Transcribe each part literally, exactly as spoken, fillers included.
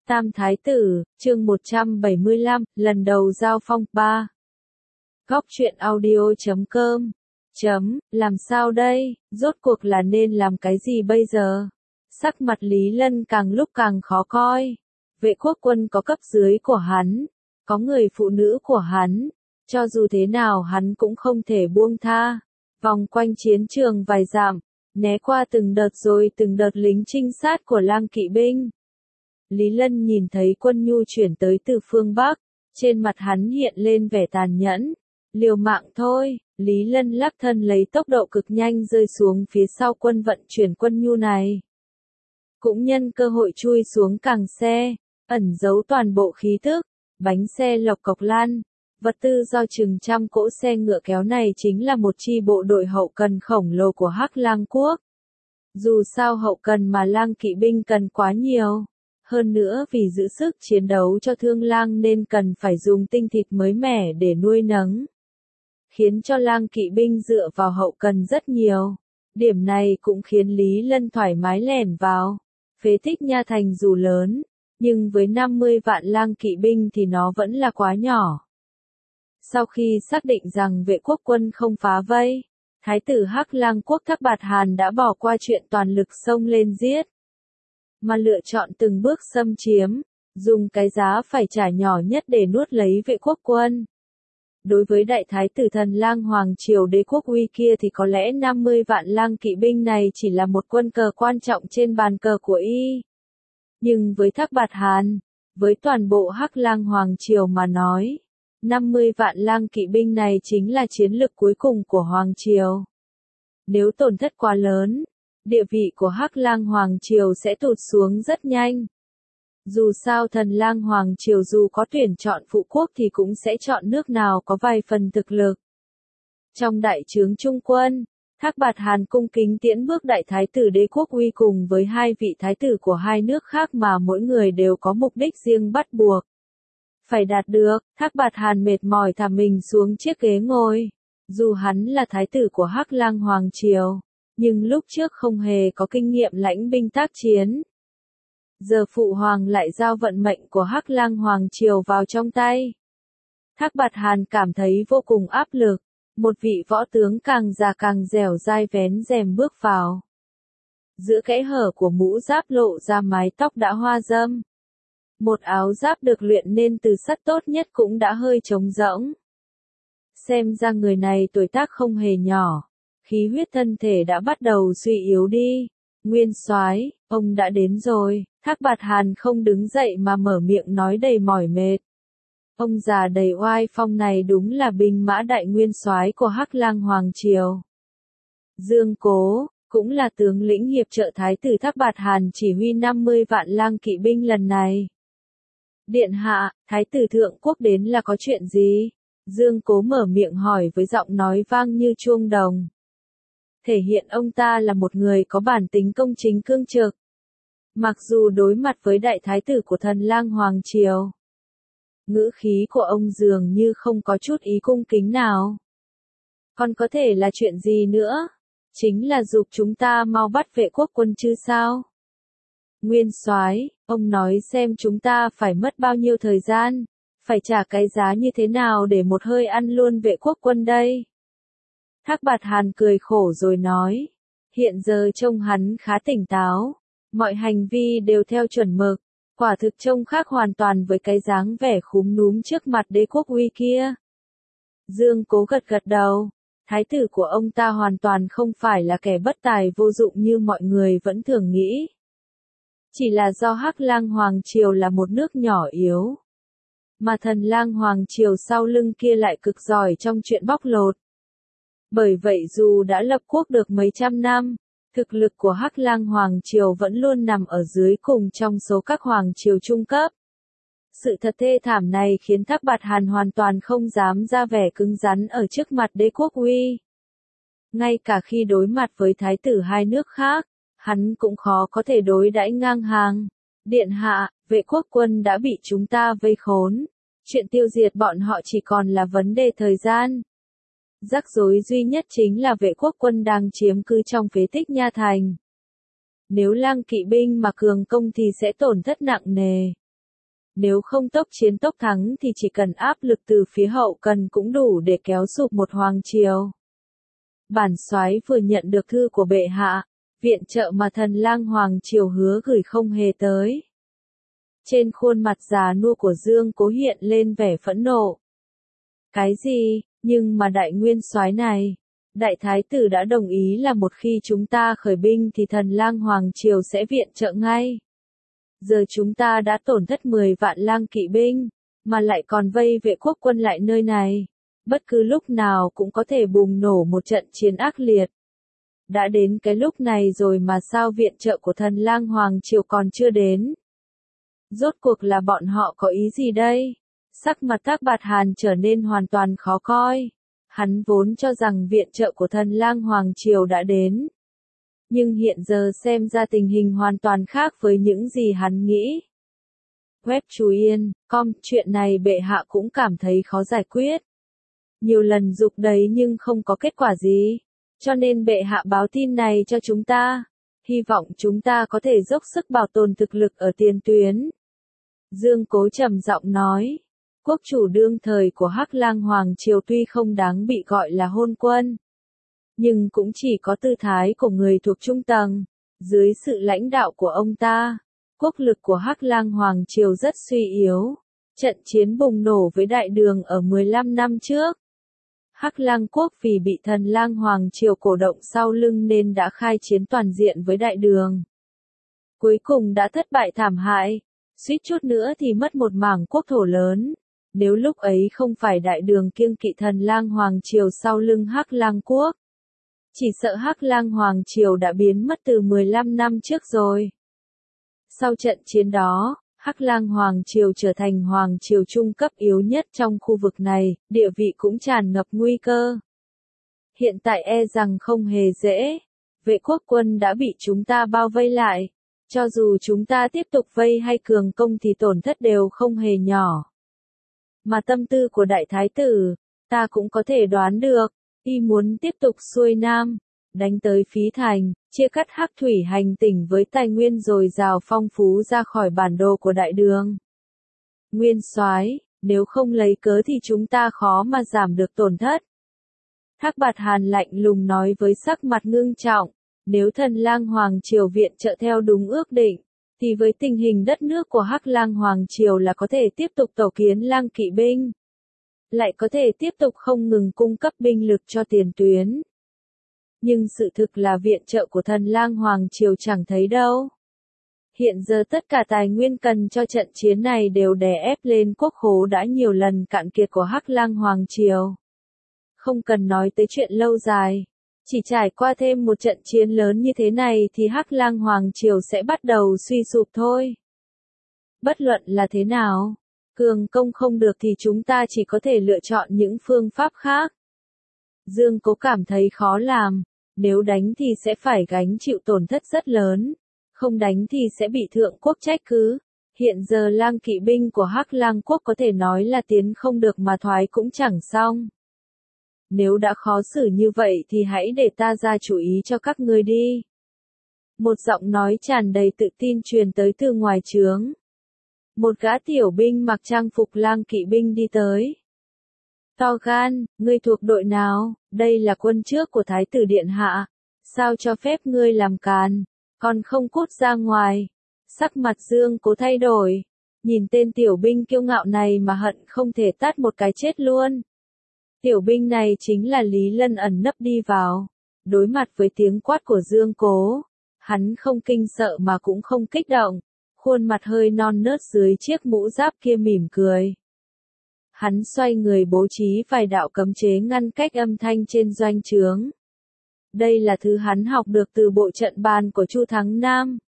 Tam Thái Tử, chương một trăm bảy mươi lăm, lần đầu giao phong, ba. Góc truyện audio chấm com. Chấm, làm sao đây, rốt cuộc là nên làm cái gì bây giờ? Sắc mặt Lý Lân càng lúc càng khó coi. Vệ quốc quân có cấp dưới của hắn, có người phụ nữ của hắn, cho dù thế nào hắn cũng không thể buông tha. Vòng quanh chiến trường vài dặm, né qua từng đợt rồi từng đợt lính trinh sát của Lang kỵ binh. Lý Lân nhìn thấy quân nhu chuyển tới từ phương Bắc, trên mặt hắn hiện lên vẻ tàn nhẫn. Liều mạng thôi, Lý Lân lắc thân lấy tốc độ cực nhanh rơi xuống phía sau quân vận chuyển quân nhu này. Cũng nhân cơ hội chui xuống càng xe, ẩn giấu toàn bộ khí tức, bánh xe lộc cộc lăn. Vật tư do chừng trăm cỗ xe ngựa kéo này chính là một chi bộ đội hậu cần khổng lồ của Hắc Lang quốc. Dù sao hậu cần mà Lang kỵ binh cần quá nhiều. Hơn nữa vì giữ sức chiến đấu cho Thương Lang nên cần phải dùng tinh thịt mới mẻ để nuôi nấng. Khiến cho Lang kỵ binh dựa vào hậu cần rất nhiều. Điểm này cũng khiến Lý Lân thoải mái lẻn vào. Phế tích Nha Thành dù lớn, nhưng với năm mươi vạn Lang kỵ binh thì nó vẫn là quá nhỏ. Sau khi xác định rằng vệ quốc quân không phá vây, Thái tử Hắc Lang quốc Thác Bạt Hàn đã bỏ qua chuyện toàn lực xông lên giết, mà lựa chọn từng bước xâm chiếm, dùng cái giá phải trả nhỏ nhất để nuốt lấy vệ quốc quân. Đối với đại thái tử Thần Lang Hoàng triều đế quốc uy kia thì có lẽ năm mươi vạn Lang kỵ binh này chỉ là một quân cờ quan trọng trên bàn cờ của y. Nhưng với Thác Bạt Hàn, với toàn bộ Hắc Lang Hoàng triều mà nói, năm mươi vạn Lang kỵ binh này chính là chiến lực cuối cùng của Hoàng triều. Nếu tổn thất quá lớn, địa vị của Hắc Lang Hoàng triều sẽ tụt xuống rất nhanh. Dù sao Thần Lang Hoàng triều dù có tuyển chọn phụ quốc thì cũng sẽ chọn nước nào có vài phần thực lực. Trong đại trướng trung quân, Thác Bạt Hàn cung kính tiễn bước đại thái tử đế quốc uy cùng với hai vị thái tử của hai nước khác mà mỗi người đều có mục đích riêng bắt buộc phải đạt được. Thác Bạt Hàn mệt mỏi thả mình xuống chiếc ghế ngồi. Dù hắn là thái tử của Hắc Lang Hoàng triều, nhưng lúc trước không hề có kinh nghiệm lãnh binh tác chiến. Giờ phụ hoàng lại giao vận mệnh của Hắc Lang Hoàng triều vào trong tay. Thác Bạt Hàn cảm thấy vô cùng áp lực. Một vị võ tướng càng già càng dẻo dai vén rèm bước vào. Giữa kẽ hở của mũ giáp lộ ra mái tóc đã hoa râm. Một áo giáp được luyện nên từ sắt tốt nhất cũng đã hơi trống rỗng. Xem ra người này tuổi tác không hề nhỏ. Khí huyết thân thể đã bắt đầu suy yếu đi. Nguyên soái, ông đã đến rồi. Thác Bạt Hàn không đứng dậy mà mở miệng nói đầy mỏi mệt. Ông già đầy oai phong này đúng là binh mã đại nguyên soái của Hắc Lang Hoàng triều. Dương Cố, cũng là tướng lĩnh hiệp trợ thái tử Thác Bạt Hàn chỉ huy năm mươi vạn Lang kỵ binh lần này. Điện hạ, thái tử thượng quốc đến là có chuyện gì? Dương Cố mở miệng hỏi với giọng nói vang như chuông đồng. Thể hiện ông ta là một người có bản tính công chính cương trực. Mặc dù đối mặt với đại thái tử của Thần Lang Hoàng triều, ngữ khí của ông dường như không có chút ý cung kính nào. Còn có thể là chuyện gì nữa? Chính là giục chúng ta mau bắt vệ quốc quân chứ sao? Nguyên soái, ông nói xem chúng ta phải mất bao nhiêu thời gian, phải trả cái giá như thế nào để một hơi ăn luôn vệ quốc quân đây? Thác Bạt Hàn cười khổ rồi nói, hiện giờ trông hắn khá tỉnh táo, mọi hành vi đều theo chuẩn mực, quả thực trông khác hoàn toàn với cái dáng vẻ khúm núm trước mặt đế quốc uy kia. Dương Cố gật gật đầu, thái tử của ông ta hoàn toàn không phải là kẻ bất tài vô dụng như mọi người vẫn thường nghĩ. Chỉ là do Hắc Lang Hoàng triều là một nước nhỏ yếu, mà Thần Lang Hoàng triều sau lưng kia lại cực giỏi trong chuyện bóc lột. Bởi vậy dù đã lập quốc được mấy trăm năm, thực lực của Hắc Lang Hoàng triều vẫn luôn nằm ở dưới cùng trong số các hoàng triều trung cấp. Sự thật thê thảm này khiến Thác Bạt Hàn hoàn toàn không dám ra vẻ cứng rắn ở trước mặt đế quốc uy. Ngay cả khi đối mặt với thái tử hai nước khác, hắn cũng khó có thể đối đãi ngang hàng. Điện hạ, vệ quốc quân đã bị chúng ta vây khốn. Chuyện tiêu diệt bọn họ chỉ còn là vấn đề thời gian. Rắc rối duy nhất chính là vệ quốc quân đang chiếm cứ trong phế tích Nha Thành. Nếu Lang kỵ binh mà cường công thì sẽ tổn thất nặng nề. Nếu không tốc chiến tốc thắng thì chỉ cần áp lực từ phía hậu cần cũng đủ để kéo sụp một hoàng triều. Bản soái vừa nhận được thư của bệ hạ, viện trợ mà Thần Lang hoàng triều hứa gửi không hề tới. Trên khuôn mặt già nua của Dương Cố hiện lên vẻ phẫn nộ. Cái gì, nhưng mà đại nguyên soái này, đại thái tử đã đồng ý là một khi chúng ta khởi binh thì Thần Lang hoàng triều sẽ viện trợ ngay. Giờ chúng ta đã tổn thất mười vạn lang kỵ binh, mà lại còn vây vệ quốc quân lại nơi này. Bất cứ lúc nào cũng có thể bùng nổ một trận chiến ác liệt. Đã đến cái lúc này rồi mà sao viện trợ của Thần Lang hoàng triều còn chưa đến? Rốt cuộc là bọn họ có ý gì đây? Sắc mặt Thác Bạt Hàn trở nên hoàn toàn khó coi. Hắn vốn cho rằng viện trợ của Thần Lang hoàng triều đã đến. Nhưng hiện giờ xem ra tình hình hoàn toàn khác với những gì hắn nghĩ. Web Chú Yên, com, chuyện này bệ hạ cũng cảm thấy khó giải quyết. Nhiều lần dục đấy nhưng không có kết quả gì. Cho nên bệ hạ báo tin này cho chúng ta. Hy vọng chúng ta có thể dốc sức bảo tồn thực lực ở tiền tuyến. Dương Cố trầm giọng nói. Quốc chủ đương thời của Hắc Lang hoàng triều tuy không đáng bị gọi là hôn quân, nhưng cũng chỉ có tư thái của người thuộc trung tầng. Dưới sự lãnh đạo của ông ta, quốc lực của Hắc Lang hoàng triều rất suy yếu. Trận chiến bùng nổ với Đại Đường ở mười lăm năm trước. Hắc Lang quốc vì bị Thần Lang hoàng triều cổ động sau lưng nên đã khai chiến toàn diện với Đại Đường. Cuối cùng đã thất bại thảm hại, suýt chút nữa thì mất một mảng quốc thổ lớn. Nếu lúc ấy không phải Đại Đường kiêng kỵ Thần Lang hoàng triều sau lưng Hắc Lang quốc, chỉ sợ Hắc Lang hoàng triều đã biến mất từ mười lăm năm trước rồi. Sau trận chiến đó, Hắc Lang hoàng triều trở thành hoàng triều trung cấp yếu nhất trong khu vực này, địa vị cũng tràn ngập nguy cơ. Hiện tại e rằng không hề dễ. Vệ quốc quân đã bị chúng ta bao vây lại. Cho dù chúng ta tiếp tục vây hay cường công thì tổn thất đều không hề nhỏ. Mà tâm tư của đại thái tử, ta cũng có thể đoán được, y muốn tiếp tục xuôi nam, đánh tới Phí Thành, chia cắt Hắc thủy hành tỉnh với tài nguyên dồi dào phong phú ra khỏi bản đồ của Đại Đường. Nguyên soái, nếu không lấy cớ thì chúng ta khó mà giảm được tổn thất. Thác Bạt Hàn lạnh lùng nói với sắc mặt ngưng trọng, nếu Thần Lang hoàng triều viện trợ theo đúng ước định, thì với tình hình đất nước của Hắc Lang hoàng triều là có thể tiếp tục tổ kiến lang kỵ binh, lại có thể tiếp tục không ngừng cung cấp binh lực cho tiền tuyến. Nhưng sự thực là viện trợ của Thần Lang hoàng triều chẳng thấy đâu. Hiện giờ tất cả tài nguyên cần cho trận chiến này đều đè ép lên quốc khố đã nhiều lần cạn kiệt của Hắc Lang hoàng triều. Không cần nói tới chuyện lâu dài, chỉ trải qua thêm một trận chiến lớn như thế này thì Hắc Lang hoàng triều sẽ bắt đầu suy sụp thôi. Bất luận là thế nào, cường công không được thì chúng ta chỉ có thể lựa chọn những phương pháp khác. Dương Cố cảm thấy khó làm, nếu đánh thì sẽ phải gánh chịu tổn thất rất lớn, không đánh thì sẽ bị thượng quốc trách cứ. Hiện giờ lang kỵ binh của Hắc Lang quốc có thể nói là tiến không được mà thoái cũng chẳng xong. Nếu đã khó xử như vậy thì hãy để ta ra chủ ý cho các ngươi đi. Một giọng nói tràn đầy tự tin truyền tới từ ngoài trướng. Một gã tiểu binh mặc trang phục lang kỵ binh đi tới. To gan, ngươi thuộc đội nào? Đây là quân trước của Thái tử Điện Hạ. Sao cho phép ngươi làm càn? Còn không cút ra ngoài. Sắc mặt Dương Cố thay đổi. Nhìn tên tiểu binh kiêu ngạo này mà hận không thể tát một cái chết luôn. Tiểu binh này chính là Lý Lân ẩn nấp đi vào. Đối mặt với tiếng quát của Dương Cố, hắn không kinh sợ mà cũng không kích động. Khuôn mặt hơi non nớt dưới chiếc mũ giáp kia mỉm cười. Hắn xoay người bố trí vài đạo cấm chế ngăn cách âm thanh trên doanh trướng. Đây là thứ hắn học được từ bộ trận bàn của Chu Thắng Nam.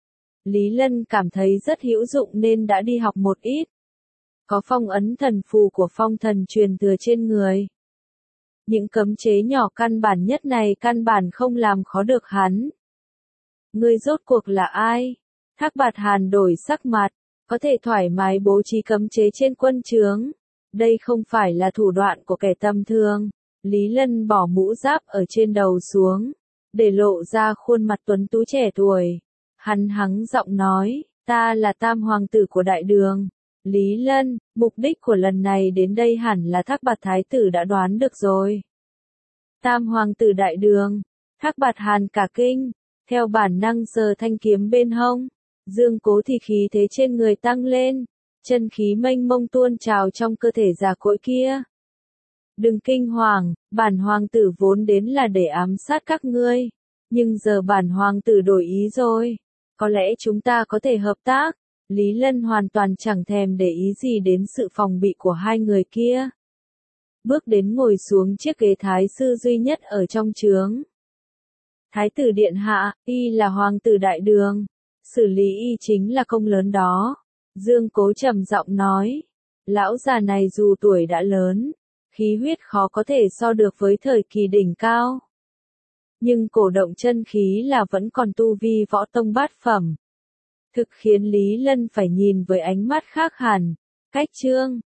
Lý Lân cảm thấy rất hữu dụng nên đã đi học một ít. Có phong ấn thần phù của phong thần truyền thừa trên người. Những cấm chế nhỏ căn bản nhất này căn bản không làm khó được hắn. Ngươi rốt cuộc là ai? Thác Bạt Hàn đổi sắc mặt, có thể thoải mái bố trí cấm chế trên quân trướng. Đây không phải là thủ đoạn của kẻ tầm thường. Lý Lân bỏ mũ giáp ở trên đầu xuống, để lộ ra khuôn mặt tuấn tú trẻ tuổi. Hắn hắng giọng nói, ta là tam hoàng tử của Đại Đường. Lý Lân, mục đích của lần này đến đây hẳn là Thác Bạt Thái tử đã đoán được rồi. Tam hoàng tử đại đường, Thác Bạt Hàn cả kinh, theo bản năng sờ thanh kiếm bên hông. Dương Cố thì khí thế trên người tăng lên, chân khí mênh mông tuôn trào trong cơ thể già cỗi kia. Đừng kinh hoàng, bản hoàng tử vốn đến là để ám sát các ngươi, nhưng giờ bản hoàng tử đổi ý rồi, có lẽ chúng ta có thể hợp tác. Lý Lân hoàn toàn chẳng thèm để ý gì đến sự phòng bị của hai người kia. Bước đến ngồi xuống chiếc ghế thái sư duy nhất ở trong trướng. Thái tử điện hạ, y là hoàng tử đại đường, xử lý y chính là công lớn đó. Dương Cố trầm giọng nói, lão già này dù tuổi đã lớn, khí huyết khó có thể so được với thời kỳ đỉnh cao. Nhưng cổ động chân khí là vẫn còn tu vi võ tông bát phẩm. Thực khiến Lý Lân phải nhìn với ánh mắt khác hẳn. Cách chương